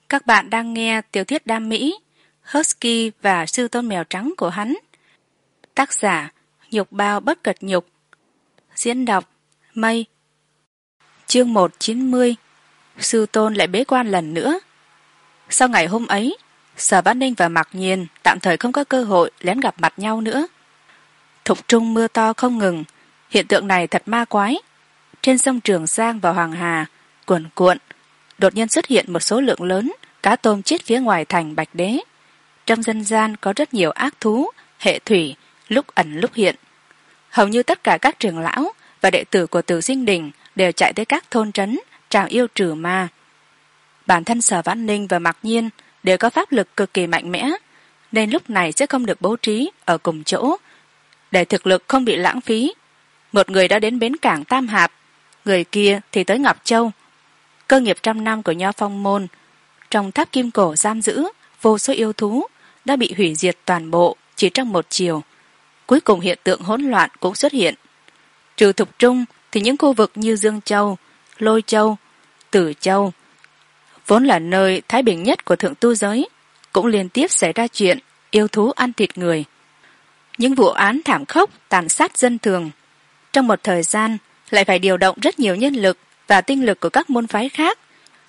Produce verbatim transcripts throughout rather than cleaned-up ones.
Các bạn đang nghe tiểu thuyết đam mỹ Husky và sư tôn mèo trắng của hắn. Tác giả Nhục Bao Bất Cật Nhục. Diễn đọc Mây. Chương một trăm chín mươi. Sư tôn lại bế quan lần nữa. Sau ngày hôm ấy, Sở Vãn Ninh và Mạc Nhiên tạm thời không có cơ hội lén gặp mặt nhau nữa. Thục trung mưa to không ngừng. Hiện tượng này thật ma quái. Trên sông Trường Giang và Hoàng Hà cuồn cuộn đột nhiên xuất hiện một số lượng lớn cá tôm chết phía ngoài thành Bạch Đế. Trong dân gian có rất nhiều ác thú hệ thủy, lúc ẩn lúc hiện. Hầu như tất cả các trưởng lão và đệ tử của Tử Sinh Đình đều chạy tới các thôn trấn trào yêu trừ ma. Bản thân Sở Vãn Ninh và Mạc Nhiên đều có pháp lực cực kỳ mạnh mẽ, nên lúc này sẽ không được bố trí ở cùng chỗ để thực lực không bị lãng phí. Một người đã đến bến cảng Tam Hạp, người kia thì tới Ngọc Châu. Cơ nghiệp trăm năm của Nho Phong môn trong tháp kim cổ giam giữ vô số yêu thú đã bị hủy diệt toàn bộ chỉ trong một chiều. Cuối cùng hiện tượng hỗn loạn cũng xuất hiện. Trừ Thục Trung thì những khu vực như Dương Châu, Lôi Châu, Tử Châu vốn là nơi thái bình nhất của thượng tu giới cũng liên tiếp xảy ra chuyện yêu thú ăn thịt người. Những vụ án thảm khốc tàn sát dân thường. Trong một thời gian lại phải điều động rất nhiều nhân lực và tinh lực của các môn phái khác,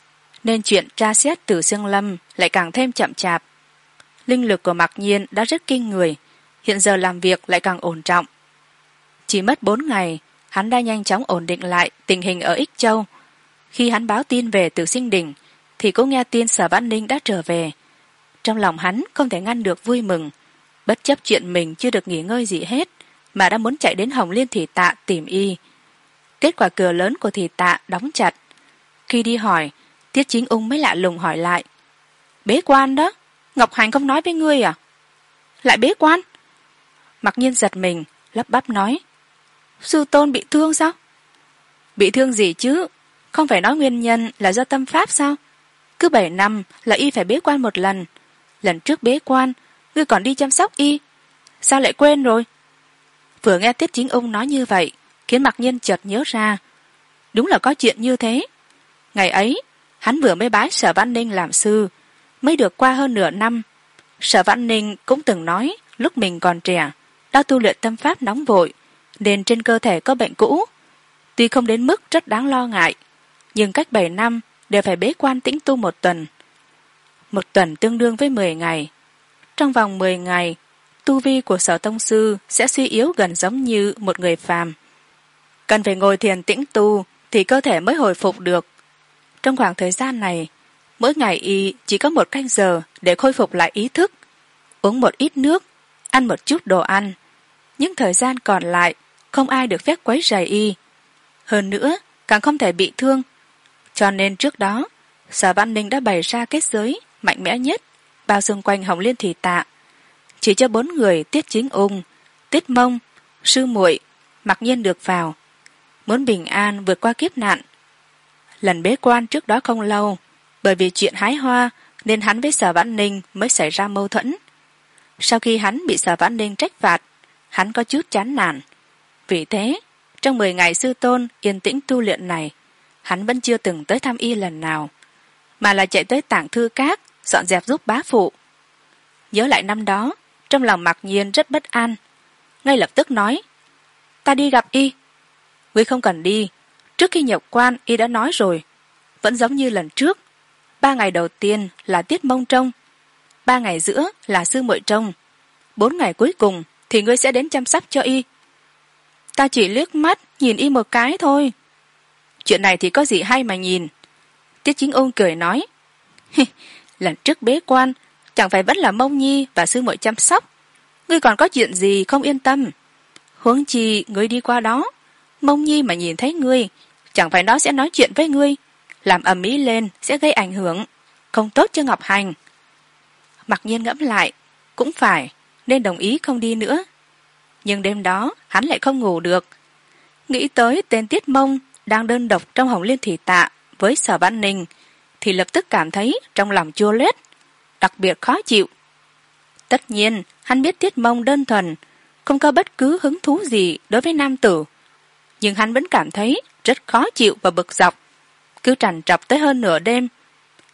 nên chuyện tra xét Tử Xương Lâm lại càng thêm chậm chạp. Linh lực của Mạc Nhiên đã rất kinh người, hiện giờ làm việc lại càng ổn trọng. Chỉ mất bốn ngày, hắn đã nhanh chóng ổn định lại tình hình ở Ích Châu. Khi hắn báo tin về Tử Sinh Đình thì cũng nghe tin Sở Vãn Ninh đã trở về. Trong lòng hắn không thể ngăn được vui mừng, bất chấp chuyện mình chưa được nghỉ ngơi gì hết mà đã muốn chạy đến Hồng Liên Thị Tạ tìm y. Kết quả cửa lớn của Thị Tạ đóng chặt. Khi đi hỏi, Tiết Chính Ung mới lạ lùng hỏi lại: bế quan đó, Ngọc Hành không nói với ngươi à? Lại bế quan? Mặc Nhiên giật mình, lắp bắp nói: sư tôn bị thương sao? Bị thương gì chứ, không phải nói nguyên nhân là do tâm pháp sao? Cứ bảy năm là y phải bế quan một lần. Lần trước bế quan ngươi còn đi chăm sóc y, sao lại quên rồi? Vừa nghe Tiết Chính Ung nói như vậy khiến Mạc Nhiên chợt nhớ ra, đúng là có chuyện như thế. Ngày ấy hắn vừa mới bái Sở Vãn Ninh làm sư, mới được qua hơn nửa năm. Sở Vãn Ninh cũng từng nói lúc mình còn trẻ đã tu luyện tâm pháp nóng vội nên trên cơ thể có bệnh cũ, tuy không đến mức rất đáng lo ngại, nhưng cách bảy năm đều phải bế quan tĩnh tu một tuần. Một tuần tương đương với mười ngày. Trong vòng mười ngày, tu vi của Sở tông sư sẽ suy yếu gần giống như một người phàm. Cần phải ngồi thiền tĩnh tu thì cơ thể mới hồi phục được. Trong khoảng thời gian này, mỗi ngày y chỉ có một canh giờ để khôi phục lại ý thức, uống một ít nước, ăn một chút đồ ăn. Những thời gian còn lại không ai được phép quấy rầy y. Hơn nữa càng không thể bị thương. Cho nên trước đó Sở Vãn Ninh đã bày ra kết giới mạnh mẽ nhất bao xung quanh Hồng Liên Thị Tạ, chỉ cho bốn người Tiết Chính Ung, Tiết Mông, sư muội Mạc Nhiên được vào. Muốn bình an vượt qua kiếp nạn. Lần bế quan trước đó không lâu, bởi vì chuyện hái hoa nên hắn với Sở Vãn Ninh mới xảy ra mâu thuẫn. Sau khi hắn bị Sở Vãn Ninh trách phạt, hắn có chút chán nản. Vì thế trong mười ngày sư tôn yên tĩnh tu luyện này, hắn vẫn chưa từng tới thăm y lần nào, mà là chạy tới Tảng Thư Các dọn dẹp giúp bá phụ. Nhớ lại năm đó, trong lòng Mạc Nhiên rất bất an, ngay lập tức nói: ta đi gặp y. Ngươi không cần đi, trước khi nhập quan y đã nói rồi, vẫn giống như lần trước. Ba ngày đầu tiên là Tiết Mông trông, ba ngày giữa là sư muội trông, bốn ngày cuối cùng thì ngươi sẽ đến chăm sóc cho y. Ta chỉ liếc mắt nhìn y một cái thôi. Chuyện này thì có gì hay mà nhìn? Tiết Chính Ung cười nói: lần trước bế quan chẳng phải vẫn là Mông Nhi và sư muội chăm sóc, ngươi còn có chuyện gì không yên tâm? Huống chi ngươi đi qua đó, Mông Nhi mà nhìn thấy ngươi chẳng phải nó sẽ nói chuyện với ngươi, làm ầm ĩ lên sẽ gây ảnh hưởng, không tốt cho Ngọc Hành. Mặc Nhiên ngẫm lại, cũng phải, nên đồng ý không đi nữa. Nhưng đêm đó hắn lại không ngủ được. Nghĩ tới tên Tiết Mông đang đơn độc trong Hồng Liên Thị Tạ với Sở Vãn Ninh thì lập tức cảm thấy trong lòng chua lết, đặc biệt khó chịu. Tất nhiên hắn biết Tiết Mông đơn thuần, không có bất cứ hứng thú gì đối với nam tử, nhưng hắn vẫn cảm thấy rất khó chịu và bực dọc, cứ trằn trọc tới hơn nửa đêm.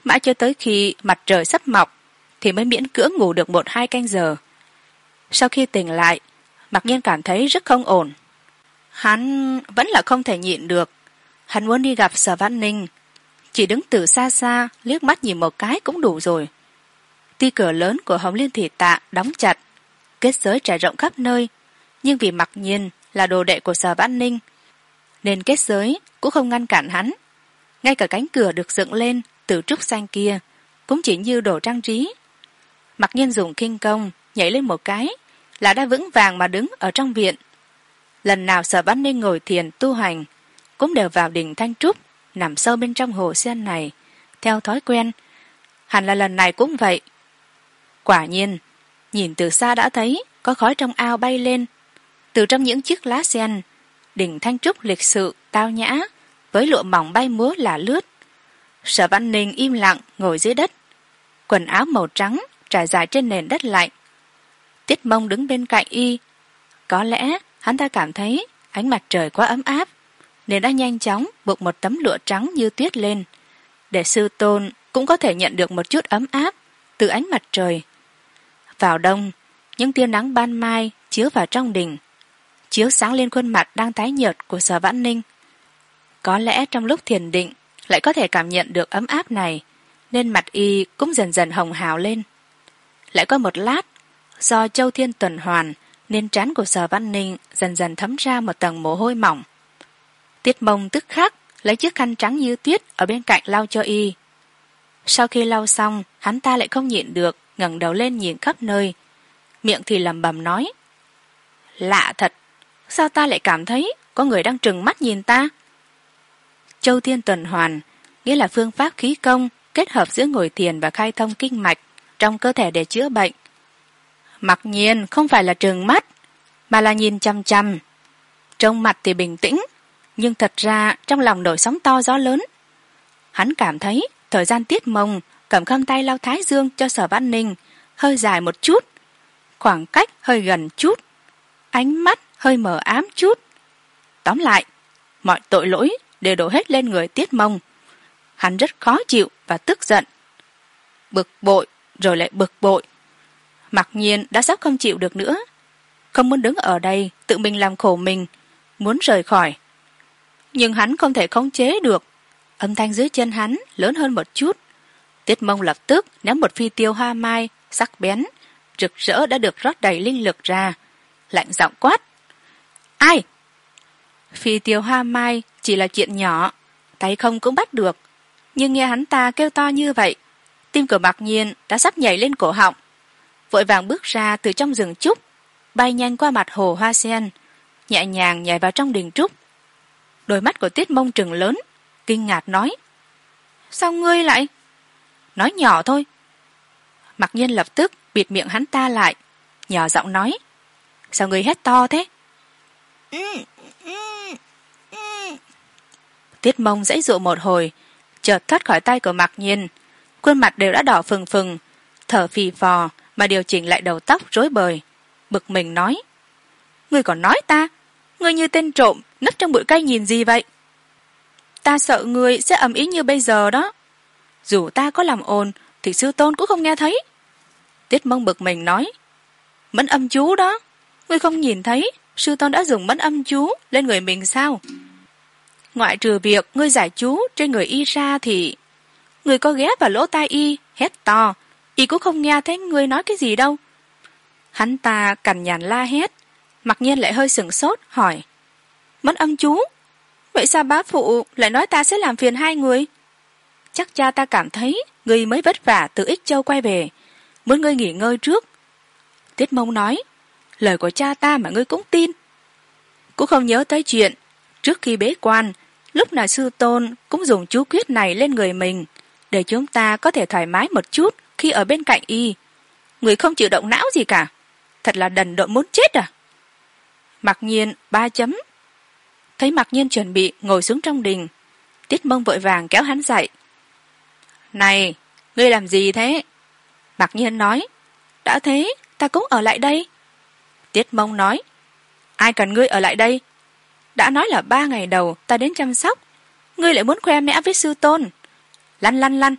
mãi cho tới khi mặt trời sắp mọc thì mới miễn cưỡng ngủ được một hai canh giờ. Sau khi tỉnh lại, Mặc Nhiên cảm thấy rất không ổn. Hắn vẫn là không thể nhịn được. Hắn muốn đi gặp Sở Vãn Ninh, chỉ đứng từ xa xa liếc mắt nhìn một cái cũng đủ rồi. Tuy cửa lớn của Hồng Liên Thủy Tạ đóng chặt, kết giới trải rộng khắp nơi, nhưng vì Mặc Nhiên là đồ đệ của Sở Vãn Ninh nên kết giới cũng không ngăn cản hắn. Ngay cả cánh cửa được dựng lên từ trúc xanh kia cũng chỉ như đồ trang trí. Mặc Nhiên dùng khinh công nhảy lên một cái là đã vững vàng mà đứng ở trong viện. Lần nào Sở Vãn Ninh ngồi thiền tu hành cũng đều vào đình Thanh Trúc nằm sâu bên trong hồ sen này theo thói quen. Hẳn là lần này cũng vậy. Quả nhiên, nhìn từ xa đã thấy có khói trong ao bay lên. Từ trong những chiếc lá sen, đình Thanh Trúc lịch sự tao nhã với lụa mỏng bay múa lả lướt. Sở Vãn Ninh im lặng ngồi dưới đất, quần áo màu trắng trải dài trên nền đất lạnh. Tiết Mông đứng bên cạnh y. Có lẽ hắn ta cảm thấy ánh mặt trời quá ấm áp nên đã nhanh chóng buộc một tấm lụa trắng như tuyết lên, để sư tôn cũng có thể nhận được một chút ấm áp từ ánh mặt trời. Vào đông, những tia nắng ban mai chiếu vào trong đình, chiếu sáng lên khuôn mặt đang tái nhợt của Sở Vãn Ninh. Có lẽ trong lúc thiền định lại có thể cảm nhận được ấm áp này, nên mặt y cũng dần dần hồng hào lên. Lại có một lát, do châu thiên tuần hoàn nên trán của Sở Vãn Ninh dần dần thấm ra một tầng mồ hôi mỏng. Tiết Mông tức khắc lấy chiếc khăn trắng như tuyết ở bên cạnh lau cho y. Sau khi lau xong, hắn ta lại không nhịn được ngẩng đầu lên nhìn khắp nơi, miệng thì lẩm bẩm nói: lạ thật, sao ta lại cảm thấy có người đang trừng mắt nhìn ta? Châu thiên tuần hoàn nghĩa là phương pháp khí công kết hợp giữa ngồi thiền và khai thông kinh mạch trong cơ thể để chữa bệnh. Mặc nhiên không phải là trừng mắt, mà là nhìn chăm chăm. Trông mặt thì bình tĩnh, nhưng thật ra trong lòng nổi sóng to gió lớn. Hắn cảm thấy thời gian Tiết Mông cầm khăn tay lau thái dương cho Sở Vãn Ninh hơi dài một chút, khoảng cách hơi gần chút, ánh mắt hơi mờ ám chút. Tóm lại, mọi tội lỗi đều đổ hết lên người Tiết Mông. Hắn rất khó chịu và tức giận, bực bội rồi lại bực bội. Mặc nhiên đã sắp không chịu được nữa, không muốn đứng ở đây tự mình làm khổ mình, muốn rời khỏi. Nhưng hắn không thể khống chế được. Âm thanh dưới chân hắn lớn hơn một chút. Tiết Mông lập tức ném một phi tiêu hoa mai sắc bén rực rỡ đã được rót đầy linh lực ra, lạnh giọng quát: ai? Phi tiêu hoa mai chỉ là chuyện nhỏ, tay không cũng bắt được, nhưng nghe hắn ta kêu to như vậy, tim của Mặc Nhiên đã sắp nhảy lên cổ họng. Vội vàng bước ra từ trong rừng trúc, bay nhanh qua mặt hồ hoa sen, nhẹ nhàng nhảy vào trong đình trúc. Đôi mắt của Tiết Mông trừng lớn, kinh ngạc nói: sao ngươi lại? Nói nhỏ thôi. Mặc Nhiên lập tức bịt miệng hắn ta lại, nhỏ giọng nói: sao ngươi hét to thế? Tiết Mông giãy giụa một hồi, chợt thoát khỏi tay của Mặc Nhiên, khuôn mặt đều đã đỏ phừng phừng, thở phì phò mà điều chỉnh lại đầu tóc rối bời, bực mình nói: ngươi còn nói ta, ngươi như tên trộm nấp trong bụi cây nhìn gì vậy? Ta sợ ngươi sẽ ầm ĩ như bây giờ đó. Dù ta có làm ồn thì sư tôn cũng không nghe thấy. Tiết Mông bực mình nói: mẫn âm chú đó, ngươi không nhìn thấy sư tôn đã dùng mẫn âm chú lên người mình sao? Ngoại trừ việc ngươi giải chú trên người y ra thì ngươi có ghé vào lỗ tai y hét to, y cũng không nghe thấy ngươi nói cái gì đâu. Hắn ta cằn nhằn la hét. Mặc nhiên lại hơi sửng sốt hỏi: mẫn âm chú? Vậy sao bá phụ lại nói ta sẽ làm phiền hai người? Chắc cha ta cảm thấy ngươi mới vất vả từ Ích Châu quay về, muốn ngươi nghỉ ngơi trước. Tiết Mông nói: lời của cha ta mà ngươi cũng tin? Cũng không nhớ tới chuyện trước khi bế quan, lúc nào sư tôn cũng dùng chú quyết này lên người mình, để chúng ta có thể thoải mái một chút khi ở bên cạnh y. Người không chịu động não gì cả, thật là đần độn muốn chết à? Mặc nhiên ba chấm. Thấy Mặc nhiên chuẩn bị ngồi xuống trong đình, Tiết Mông vội vàng kéo hắn dậy. Này, ngươi làm gì thế? Mặc nhiên nói: đã thế ta cũng ở lại đây. Tiết Mông nói: ai cần ngươi ở lại đây? Đã nói là ba ngày đầu ta đến chăm sóc, ngươi lại muốn khoe mẽ với sư tôn. Lăn lăn lăn,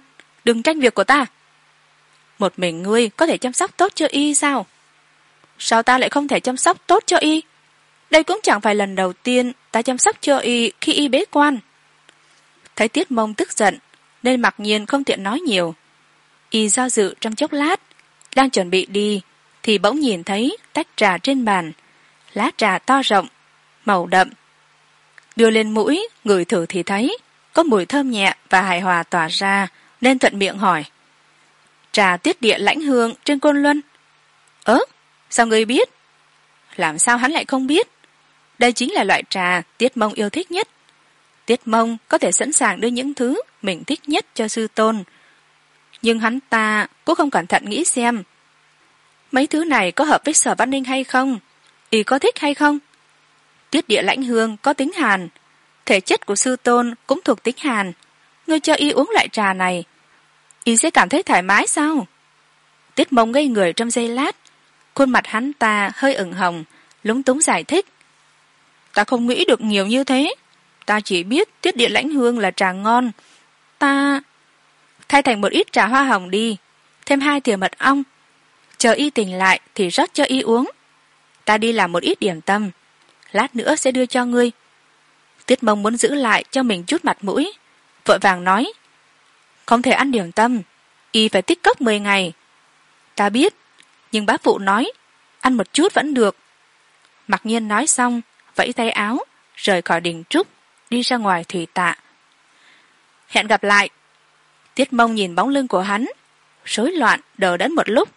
đừng tranh việc của ta. Một mình ngươi có thể chăm sóc tốt cho y sao? Sao ta lại không thể chăm sóc tốt cho y? Đây cũng chẳng phải lần đầu tiên ta chăm sóc cho y khi y bế quan. Thấy Tiết Mông tức giận nên mặc nhiên không tiện nói nhiều. Y do dự trong chốc lát, đang chuẩn bị đi thì bỗng nhìn thấy tách trà trên bàn. Lá trà to rộng, màu đậm. Đưa lên mũi ngửi thử thì thấy có mùi thơm nhẹ và hài hòa tỏa ra, nên thuận miệng hỏi: trà Tiết Địa Lãnh Hương trên Côn Luân? Ớ, sao ngươi biết? Làm sao hắn lại không biết? Đây chính là loại trà Tiết Mông yêu thích nhất. Tiết Mông có thể sẵn sàng đưa những thứ mình thích nhất cho sư tôn, nhưng hắn ta cũng không cẩn thận nghĩ xem mấy thứ này có hợp với Sở Văn Ninh hay không, y có thích hay không. Tiết Địa Lãnh Hương có tính hàn, thể chất của sư tôn cũng thuộc tính hàn. Ngươi cho y uống loại trà này, y sẽ cảm thấy thoải mái sao? Tiết Mông ngây người trong giây lát, khuôn mặt hắn ta hơi ửng hồng, lúng túng giải thích: ta không nghĩ được nhiều như thế. Ta chỉ biết Tiết Địa Lãnh Hương là trà ngon. Ta thay thành một ít trà hoa hồng đi, thêm hai thìa mật ong, chờ y tỉnh lại thì rót cho y uống. Ta đi làm một ít điểm tâm, lát nữa sẽ đưa cho ngươi. Tiết Mông muốn giữ lại cho mình chút mặt mũi, vội vàng nói: không thể ăn điểm tâm, y phải tích cốc mười ngày. Ta biết, nhưng bá phụ nói ăn một chút vẫn được. Mặc nhiên nói xong, vẫy tay áo rời khỏi đình trúc, đi ra ngoài thủy tạ. Hẹn gặp lại. Tiết Mông nhìn bóng lưng của hắn, rối loạn đờ đẫn một lúc,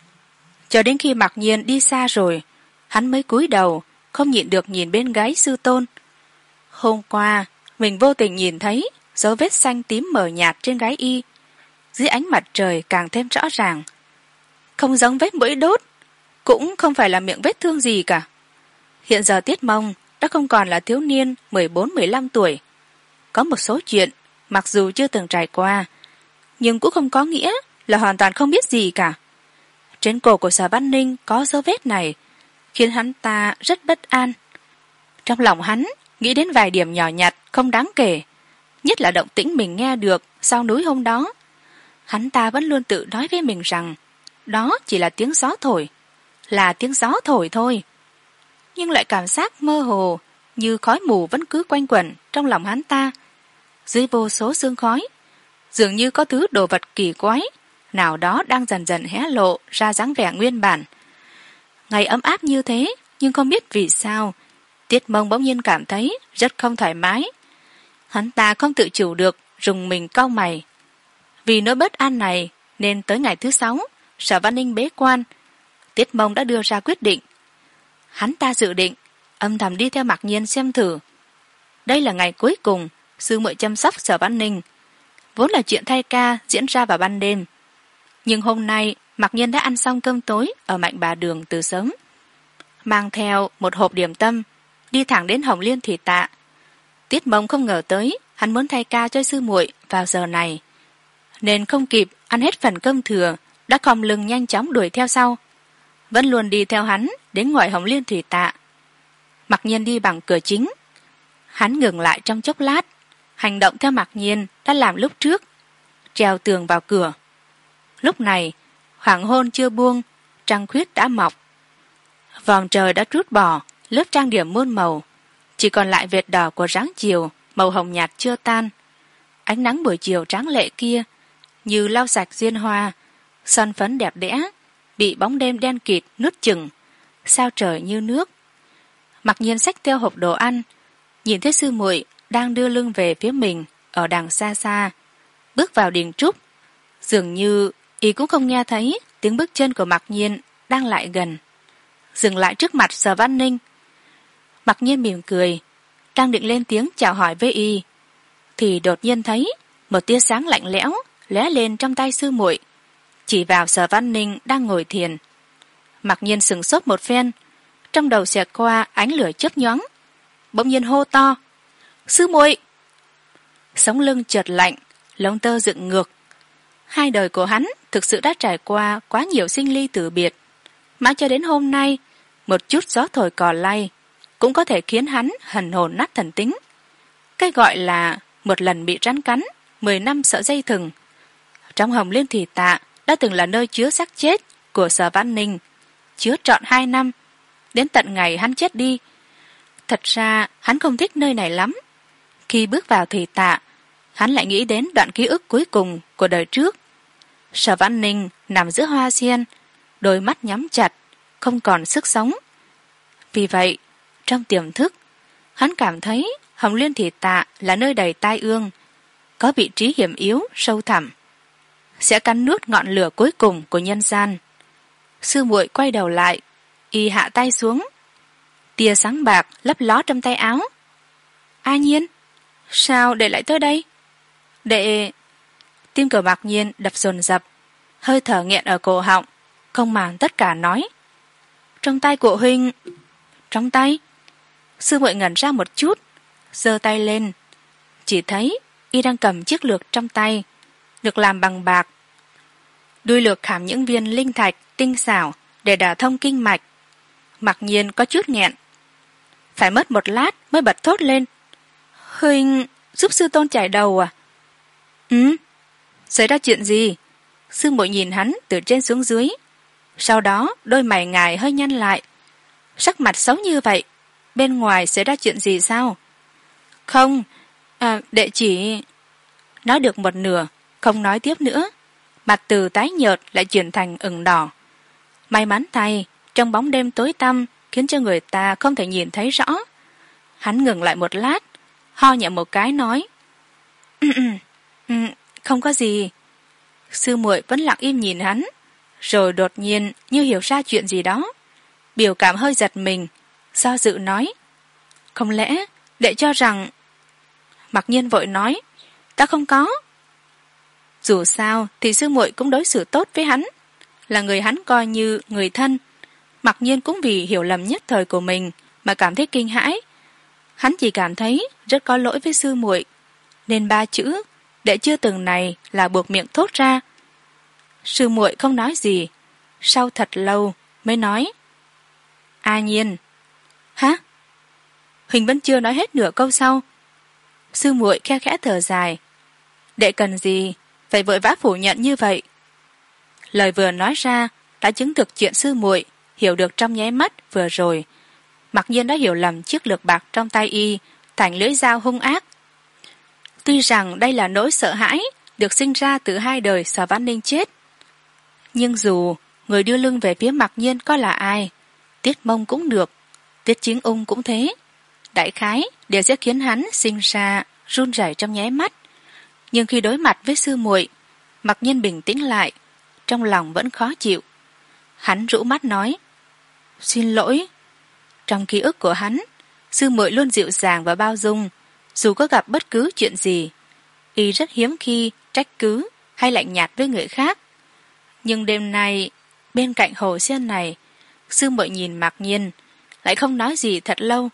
cho đến khi Mặc nhiên đi xa rồi, hắn mới cúi đầu, không nhịn được nhìn bên gáy sư tôn. Hôm qua mình vô tình nhìn thấy dấu vết xanh tím mờ nhạt trên gáy y, dưới ánh mặt trời càng thêm rõ ràng. Không giống vết mũi đốt, cũng không phải là miệng vết thương gì cả. Hiện giờ Tiết Mông đã không còn là thiếu niên mười bốn mười lăm tuổi. Có một số chuyện mặc dù chưa từng trải qua, nhưng cũng không có nghĩa là hoàn toàn không biết gì cả. Trên cổ của Sở Văn Ninh có dấu vết này, khiến hắn ta rất bất an. Trong lòng hắn nghĩ đến vài điểm nhỏ nhặt không đáng kể, nhất là động tĩnh mình nghe được sau núi hôm đó. Hắn ta vẫn luôn tự nói với mình rằng đó chỉ là tiếng gió thổi, là tiếng gió thổi thôi. Nhưng lại cảm giác mơ hồ, như khói mù vẫn cứ quanh quẩn trong lòng hắn ta. Dưới vô số sương khói, dường như có thứ đồ vật kỳ quái nào đó đang dần dần hé lộ ra dáng vẻ nguyên bản. Ngày ấm áp như thế, nhưng không biết vì sao Tiết Mông bỗng nhiên cảm thấy rất không thoải mái. Hắn ta không tự chủ được rùng mình cau mày. Vì nỗi bất an này nên tới ngày thứ sáu, Sở Văn Ninh bế quan, Tiết Mông đã đưa ra quyết định. Hắn ta dự định âm thầm đi theo Mặc Nhiên xem thử. Đây là ngày cuối cùng sư muội chăm sóc Sở Văn Ninh. Vốn là chuyện thay ca diễn ra vào ban đêm, nhưng hôm nay Mặc Nhiên đã ăn xong cơm tối ở Mạnh Bà Đường từ sớm, mang theo một hộp điểm tâm đi thẳng đến Hồng Liên Thủy Tạ. Tiết Mông không ngờ tới hắn muốn thay ca cho sư muội vào giờ này, nên không kịp ăn hết phần cơm thừa đã còng lưng nhanh chóng đuổi theo sau, vẫn luôn đi theo hắn đến ngoài Hồng Liên Thủy Tạ. Mặc Nhiên đi bằng cửa chính, hắn ngừng lại trong chốc lát, hành động theo Mặc Nhiên đã làm lúc trước, treo tường vào cửa. Lúc này hoàng hôn chưa buông, trăng khuyết đã mọc, vòm trời đã trút bỏ lớp trang điểm muôn màu, chỉ còn lại vệt đỏ của ráng chiều màu hồng nhạt chưa tan. Ánh nắng buổi chiều tráng lệ kia như lau sạch duyên hoa, son phấn đẹp đẽ bị bóng đêm đen kịt nuốt chửng, sao trời như nước. Mặc Nhiên xách theo hộp đồ ăn, nhìn thấy sư muội đang đưa lưng về phía mình ở đằng xa xa, bước vào đình trúc. Dường như y cũng không nghe thấy tiếng bước chân của Mặc Nhiên đang lại gần, dừng lại trước mặt Sở Văn Ninh. Mặc Nhiên mỉm cười, đang định lên tiếng chào hỏi với y, thì đột nhiên thấy một tia sáng lạnh lẽo lóe lên trong tay sư muội, chỉ vào Sở Văn Ninh đang ngồi thiền. Mặc Nhiên sửng sốt một phen, trong đầu xẹt qua ánh lửa chớp nhoáng, bỗng nhiên hô to: sư muội! Sống lưng chợt lạnh, lông tơ dựng ngược. Hai đời của hắn thực sự đã trải qua quá nhiều sinh ly tử biệt, mãi cho đến hôm nay một chút gió thổi cỏ lay cũng có thể khiến hắn hần hồn nát thần tính. Cái gọi là một lần bị rắn cắn, mười năm sợ dây thừng, trong Hồng Liên Thủy Tạ đã từng là nơi chứa xác chết của Sở Vãn Ninh, chứa trọn hai năm, đến tận ngày hắn chết đi. Thật ra hắn không thích nơi này lắm. Khi bước vào Thủy Tạ, hắn lại nghĩ đến đoạn ký ức cuối cùng của đời trước. Sở Vãn Ninh nằm giữa hoa sen, đôi mắt nhắm chặt, không còn sức sống. Vì vậy, trong tiềm thức, hắn cảm thấy Hồng Liên Thủy Tạ là nơi đầy tai ương, có vị trí hiểm yếu, sâu thẳm, sẽ cắn nuốt ngọn lửa cuối cùng của nhân gian. Sư muội quay đầu lại, y hạ tay xuống, tia sáng bạc lấp ló trong tay áo. A Nhiên, sao đệ lại tới đây? Đệ... Tim của Mạc Nhiên đập dồn dập, hơi thở nghẹn ở cổ họng, không màng tất cả nói. Trong tay của huynh... Trong tay? Sư muội ngẩn ra một chút, giơ tay lên, chỉ thấy y đang cầm chiếc lược trong tay, được làm bằng bạc. Đuôi lược khảm những viên linh thạch tinh xảo để đả thông kinh mạch. Mặc nhiên có chút nghẹn, phải mất một lát mới bật thốt lên. Huynh giúp sư tôn chải đầu à? Ừ. Xảy ra chuyện gì? Sư muội nhìn hắn từ trên xuống dưới, sau đó đôi mày ngài hơi nhăn lại. Sắc mặt xấu như vậy, bên ngoài xảy ra chuyện gì sao? Không, à, đệ chỉ... Nói được một nửa, không nói tiếp nữa. Mặt từ tái nhợt lại chuyển thành ửng đỏ. May mắn thay, trong bóng đêm tối tăm khiến cho người ta không thể nhìn thấy rõ. Hắn ngừng lại một lát, ho nhẹ một cái nói. Không có gì. Sư muội vẫn lặng im nhìn hắn, rồi đột nhiên như hiểu ra chuyện gì đó, biểu cảm hơi giật mình, do dự nói. Không lẽ đệ cho rằng... Mặc nhiên vội nói. Ta không có. Dù sao thì sư muội cũng đối xử tốt với hắn, là người hắn coi như người thân. Mặc nhiên cũng vì hiểu lầm nhất thời của mình mà cảm thấy kinh hãi. Hắn chỉ cảm thấy rất có lỗi với sư muội, nên ba chữ đệ chưa từng này là buộc miệng thốt ra. Sư muội không nói gì, sau thật lâu mới nói. A Nhiên. Hả? Huỳnh vẫn chưa nói hết nửa câu sau. Sư muội khe khẽ thở dài. Đệ cần gì phải vội vã phủ nhận như vậy? Lời vừa nói ra đã chứng thực chuyện sư muội hiểu được trong nháy mắt vừa rồi. Mặc nhiên đã hiểu lầm chiếc lược bạc trong tay y thành lưỡi dao hung ác. Tuy rằng đây là nỗi sợ hãi được sinh ra từ hai đời Sở Vãn Ninh chết, nhưng dù người đưa lưng về phía Mặc nhiên có là ai, Tiết Mông cũng được, Tiết Chính Ung cũng thế, đại khái đều sẽ khiến hắn sinh ra run rẩy trong nháy mắt. Nhưng khi đối mặt với sư muội, Mặc nhiên bình tĩnh lại, trong lòng vẫn khó chịu. Hắn rũ mắt nói. Xin lỗi. Trong ký ức của hắn, sư muội luôn dịu dàng và bao dung, dù có gặp bất cứ chuyện gì. Y rất hiếm khi trách cứ hay lạnh nhạt với người khác. Nhưng đêm nay, bên cạnh hồ sen này, sư muội nhìn Mặc nhiên, lại không nói gì thật lâu.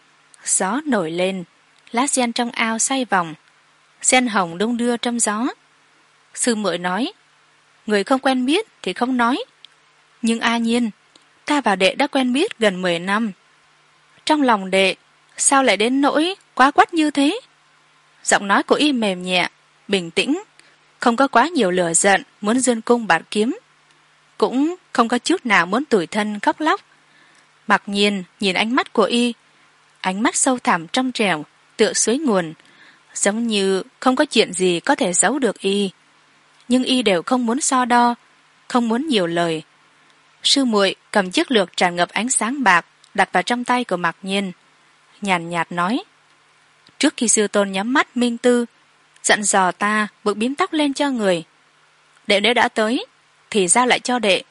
Gió nổi lên, lá sen trong ao xoay vòng, sen hồng đung đưa trong gió. Sư muội nói. Người không quen biết thì không nói, nhưng A Nhiên, ta và đệ đã quen biết gần mười năm. Trong lòng đệ sao lại đến nỗi quá quắt như thế? Giọng nói của y mềm nhẹ, bình tĩnh, không có quá nhiều lửa giận muốn dương cung bạt kiếm, cũng không có chút nào muốn tủi thân khóc lóc. Mặc nhiên nhìn ánh mắt của y, ánh mắt sâu thẳm trong trẻo tựa suối nguồn, giống như không có chuyện gì có thể giấu được y. Nhưng y đều không muốn so đo, không muốn nhiều lời. Sư muội cầm chiếc lược tràn ngập ánh sáng bạc đặt vào trong tay của Mặc nhiên, nhàn nhạt nói. Trước khi sư tôn nhắm mắt minh tư, dặn dò ta buộc bím tóc lên cho người. Đệ nếu đã tới thì giao lại cho đệ.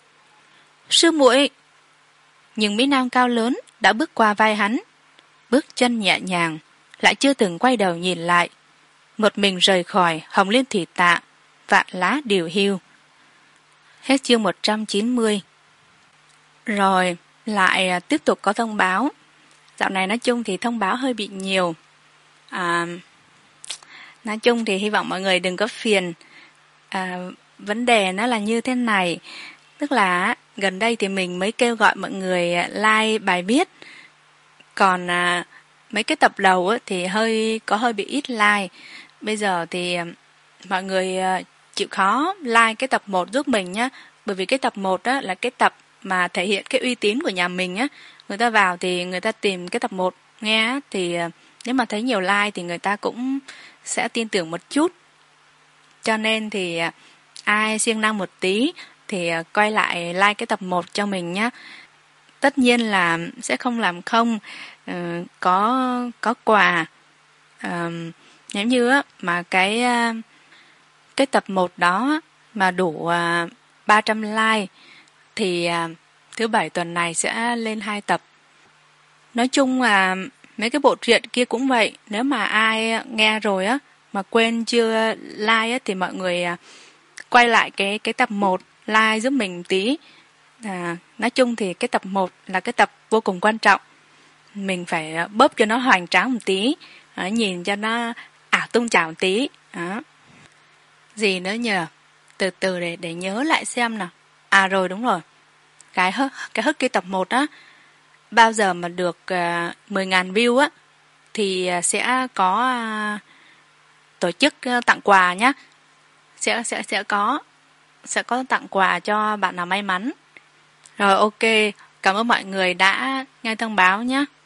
Sư muội. Nhưng mỹ nam cao lớn đã bước qua vai hắn, bước chân nhẹ nhàng, lại chưa từng quay đầu nhìn lại, một mình rời khỏi Hồng Liên Thủy Tạ, vạn lá điều hiu. Hết chương một trăm chín mươi. Rồi lại tiếp tục có thông báo. Dạo này nói chung thì thông báo hơi bị nhiều. À, nói chung thì hy vọng mọi người đừng có phiền. À, vấn đề nó là như thế này, tức là gần đây thì mình mới kêu gọi mọi người like bài viết, còn à, mấy cái tập đầu thì hơi có hơi bị ít like. Bây giờ thì mọi người chịu khó like cái tập một giúp mình nhé. Bởi vì cái tập một á là cái tập mà thể hiện cái uy tín của nhà mình á. Người ta vào thì người ta tìm cái tập một nghe á, thì nếu mà thấy nhiều like thì người ta cũng sẽ tin tưởng một chút. Cho nên thì ai siêng năng một tí thì quay lại like cái tập một cho mình nhé. Tất nhiên là sẽ không làm không, uh, có có quà. Uh, nếu như á, mà cái uh, cái tập một đó mà đủ uh, ba trăm like thì uh, thứ bảy tuần này sẽ lên hai tập. Nói chung là mấy cái bộ truyện kia cũng vậy. Nếu mà ai nghe rồi á mà quên chưa like á, thì mọi người uh, quay lại cái cái tập một like giúp mình tí. À, nói chung thì cái tập một là cái tập vô cùng quan trọng. Mình phải bóp cho nó hoành tráng một tí, à, nhìn cho nó ảo tung chảo một tí. Đó. Gì nữa nhờ? Từ từ để để nhớ lại xem nào. À rồi, đúng rồi. Cái cái hức kia tập một á, bao giờ mà được uh, mười nghìn view á thì sẽ có uh, tổ chức uh, tặng quà nhá. Sẽ sẽ sẽ có sẽ có tặng quà cho bạn nào may mắn. Rồi, ok, cảm ơn mọi người đã nghe thông báo nhé.